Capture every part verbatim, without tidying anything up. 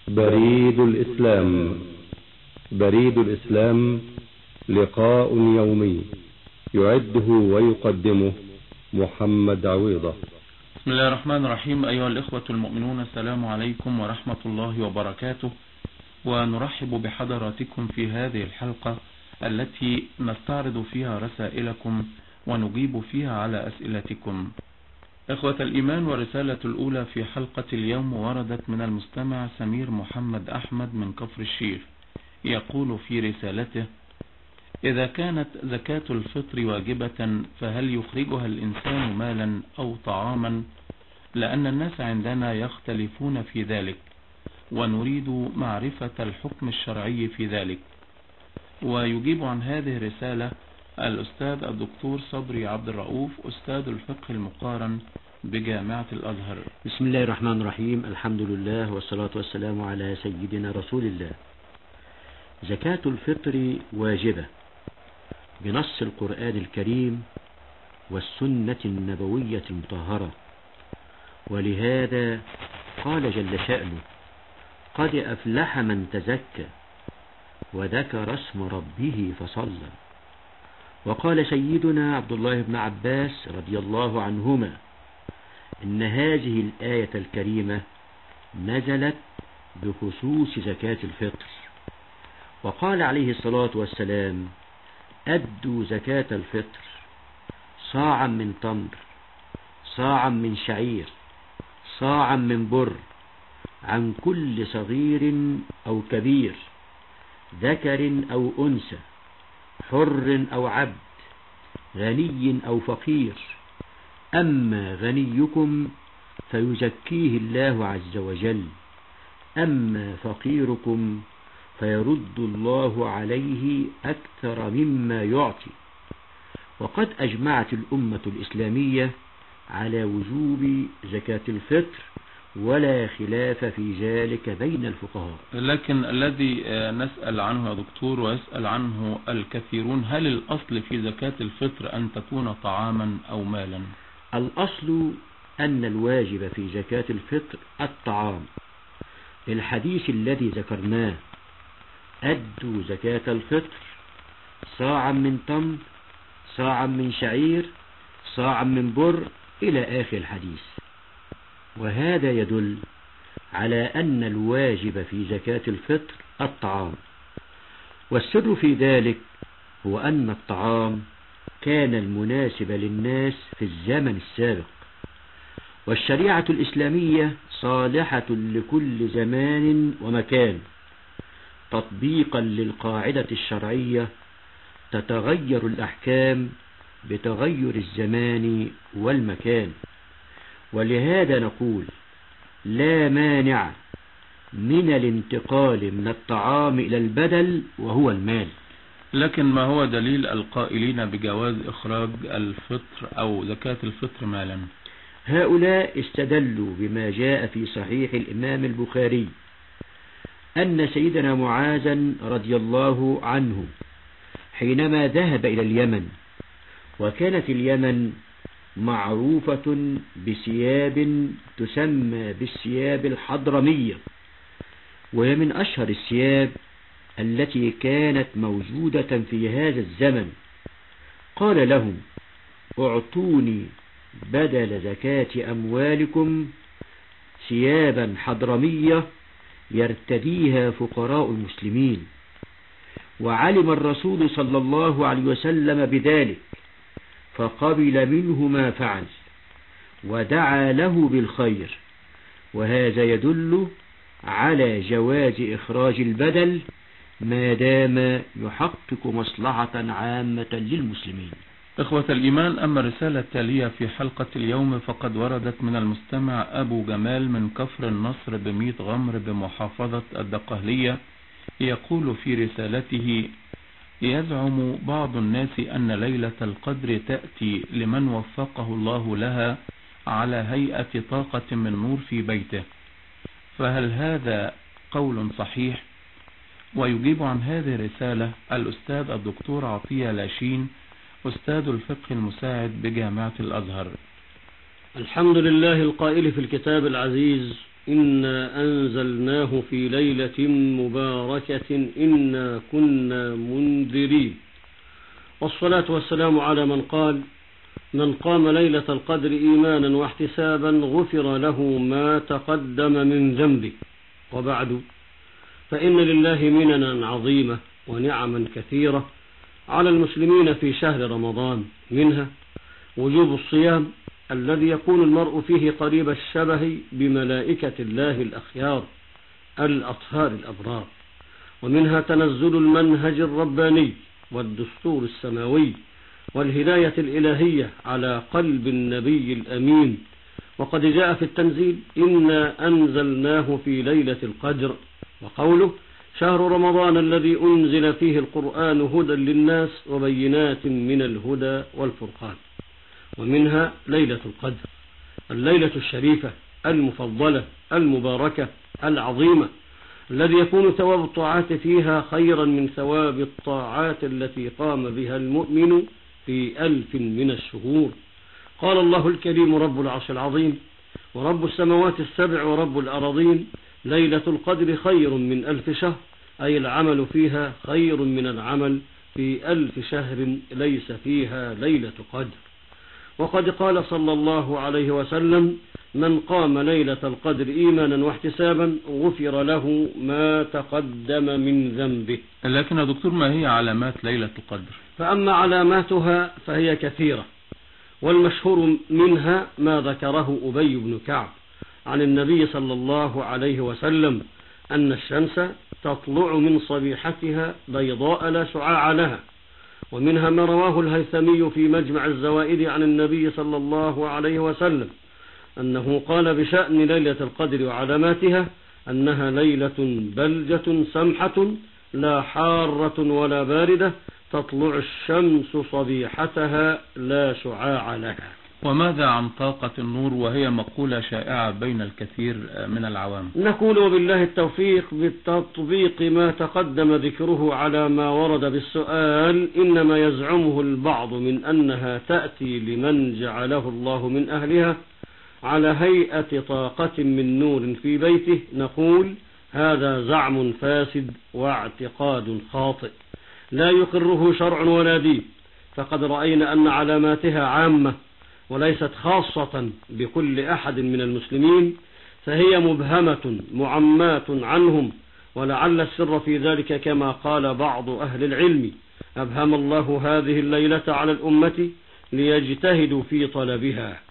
بريد الإسلام. بريد الإسلام لقاء يومي يعده ويقدمه محمد عويضة. بسم الله الرحمن الرحيم. أيها الإخوة المؤمنون، السلام عليكم ورحمة الله وبركاته، ونرحب بحضراتكم في هذه الحلقة التي نستعرض فيها رسائلكم ونجيب فيها على أسئلتكم. إخوة الإيمان، ورسالة الأولى في حلقة اليوم وردت من المستمع سمير محمد أحمد من كفر الشيخ. يقول في رسالته: إذا كانت زكاة الفطر واجبة فهل يخرجها الإنسان مالا أو طعاما؟ لأن الناس عندنا يختلفون في ذلك، ونريد معرفة الحكم الشرعي في ذلك. ويجيب عن هذه الرسالة الأستاذ الدكتور صبري عبد الرؤوف، أستاذ الفقه المقارن بجامعة الأزهر. بسم الله الرحمن الرحيم. الحمد لله والصلاة والسلام على سيدنا رسول الله. زكاة الفطر واجبة بنص القرآن الكريم والسنة النبوية المطهرة، ولهذا قال جل شأنه: قد أفلح من تزكى وذكر اسم ربه فصلى. وقال سيدنا عبد الله بن عباس رضي الله عنهما إن هذه الآية الكريمة نزلت بخصوص زكاة الفطر. وقال عليه الصلاة والسلام: أدوا زكاة الفطر صاعا من تمر، صاعا من شعير، صاعا من بر، عن كل صغير أو كبير، ذكر أو أنثى، حر أو عبد، غني أو فقير. أما غنيكم فيزكيه الله عز وجل، أما فقيركم فيرد الله عليه أكثر مما يعطي. وقد أجمعت الأمة الإسلامية على وجوب زكاة الفطر، ولا خلاف في ذلك بين الفقهاء. لكن الذي نسأل عنه يا دكتور ويسأل عنه الكثيرون، هل الأصل في زكاة الفطر أن تكون طعاما أو مالا؟ الأصل أن الواجب في زكاة الفطر الطعام، الحديث الذي ذكرناه: أدوا زكاة الفطر صاعا من تمر، صاعا من شعير، صاعا من بر، إلى آخر الحديث. وهذا يدل على أن الواجب في زكاة الفطر الطعام. والسر في ذلك هو أن الطعام كان المناسب للناس في الزمن السابق، والشريعة الإسلامية صالحة لكل زمان ومكان، تطبيقا للقاعدة الشرعية: تتغير الأحكام بتغير الزمان والمكان. ولهذا نقول: لا مانع من الانتقال من الطعام إلى البدل وهو المال. لكن ما هو دليل القائلين بجواز إخراج الفطر أو زكاة الفطر مالا؟ هؤلاء استدلوا بما جاء في صحيح الإمام البخاري أن سيدنا معاذا رضي الله عنه حينما ذهب إلى اليمن، وكانت اليمن معروفة بثياب تسمى بالثياب الحضرمية، وهي من أشهر الثياب التي كانت موجودة في هذا الزمن. قال لهم: اعطوني بدل زكاة أموالكم ثيابا حضرمية يرتديها فقراء المسلمين. وعلم الرسول صلى الله عليه وسلم بذلك، فقبل منه ما فعل ودعا له بالخير. وهذا يدل على جواز إخراج البدل ما دام يحقق مصلحة عامة للمسلمين. إخوة الإيمان، أما الرسالة التالية في حلقة اليوم فقد وردت من المستمع أبو جمال من كفر النصر بميت غمر بمحافظة الدقهلية. يقول في رسالته: يزعم بعض الناس أن ليلة القدر تأتي لمن وفقه الله لها على هيئة طاقة من نور في بيته، فهل هذا قول صحيح؟ ويجيب عن هذه الرسالة الأستاذ الدكتور عطية لاشين، أستاذ الفقه المساعد بجامعة الأزهر. الحمد لله القائل في الكتاب العزيز: إنا أنزلناه في ليلة مباركة إنا كنا منذرين. والصلاة والسلام على من قال: من قام ليلة القدر إيمانا واحتسابا غفر له ما تقدم من ذنبه. وبعد، فإن لله مننا عظيمة ونعما كثيرة على المسلمين في شهر رمضان، منها وجوب الصيام الذي يكون المرء فيه قريب الشبه بملائكة الله الأخيار الأطهار الأبرار، ومنها تنزل المنهج الرباني والدستور السماوي والهداية الإلهية على قلب النبي الأمين. وقد جاء في التنزيل: إنا أنزلناه في ليلة القدر، وقوله: شهر رمضان الذي أنزل فيه القرآن هدى للناس وبينات من الهدى والفرقان. ومنها ليلة القدر، الليلة الشريفة المفضلة المباركة العظيمة، الذي يكون ثواب الطاعات فيها خيرا من ثواب الطاعات التي قام بها المؤمن في ألف من الشهور. قال الله الكريم رب العرش العظيم: ورب السماوات السبع ورب الأراضين ليلة القدر خير من ألف شهر، أي العمل فيها خير من العمل في ألف شهر ليس فيها ليلة قدر. وقد قال صلى الله عليه وسلم: من قام ليلة القدر إيمانا واحتسابا غفر له ما تقدم من ذنبه. لكن يا دكتور، ما هي علامات ليلة القدر؟ فأما علاماتها فهي كثيرة، والمشهور منها ما ذكره أبي بن كعب عن النبي صلى الله عليه وسلم أن الشمس تطلع من صبيحتها بيضاء لا شعاع لها. ومنها ما رواه الهيثمي في مجمع الزوائد عن النبي صلى الله عليه وسلم أنه قال بشأن ليلة القدر وعلاماتها أنها ليلة بلجة سمحة لا حارة ولا باردة، تطلع الشمس صبيحتها لا شعاع لها. وماذا عن طاقة النور، وهي مقولة شائعة بين الكثير من العوام؟ نقول وبالله التوفيق بالتطبيق ما تقدم ذكره على ما ورد بالسؤال. إنما يزعمه البعض من أنها تأتي لمن جعله الله من أهلها على هيئة طاقة من نور في بيته. نقول هذا زعم فاسد واعتقاد خاطئ لا يقره شرع ولا دين، فقد رأينا أن علاماتها عامة وليست خاصة بكل أحد من المسلمين، فهي مبهمة معماة عنهم، ولعل السر في ذلك كما قال بعض أهل العلم: أبهم الله هذه الليلة على الأمة ليجتهدوا في طلبها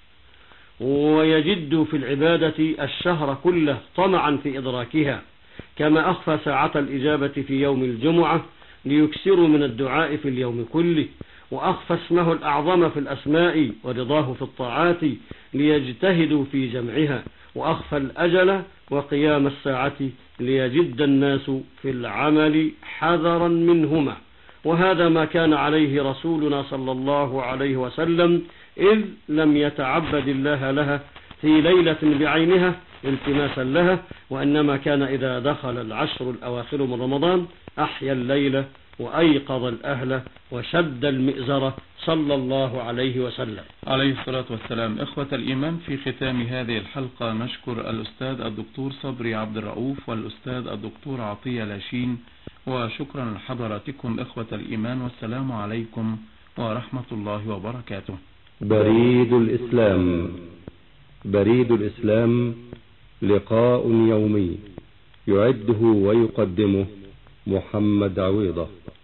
ويجدوا في العبادة الشهر كله طمعا في إدراكها، كما أخفى ساعة الإجابة في يوم الجمعة ليكسروا من الدعاء في اليوم كله، وأخفى اسمه الأعظم في الأسماء ورضاه في الطاعات ليجتهدوا في جمعها، وأخفى الأجل وقيام الساعة ليجد الناس في العمل حذرا منهما. وهذا ما كان عليه رسولنا صلى الله عليه وسلم، إذ لم يتعبد الله لها في ليلة بعينها التماسا لها، وإنما كان إذا دخل العشر الأواخر من رمضان أحيا الليلة وأيقظ الأهل وشد المئزرة صلى الله عليه وسلم عليه الصلاة والسلام. إخوة الإيمان، في ختام هذه الحلقة نشكر الأستاذ الدكتور صبري عبد الرؤوف والأستاذ الدكتور عطية لاشين، وشكرا لحضراتكم إخوة الإيمان، والسلام عليكم ورحمة الله وبركاته. بريد الإسلام. بريد الإسلام لقاء يومي يعده ويقدمه محمد عويضة.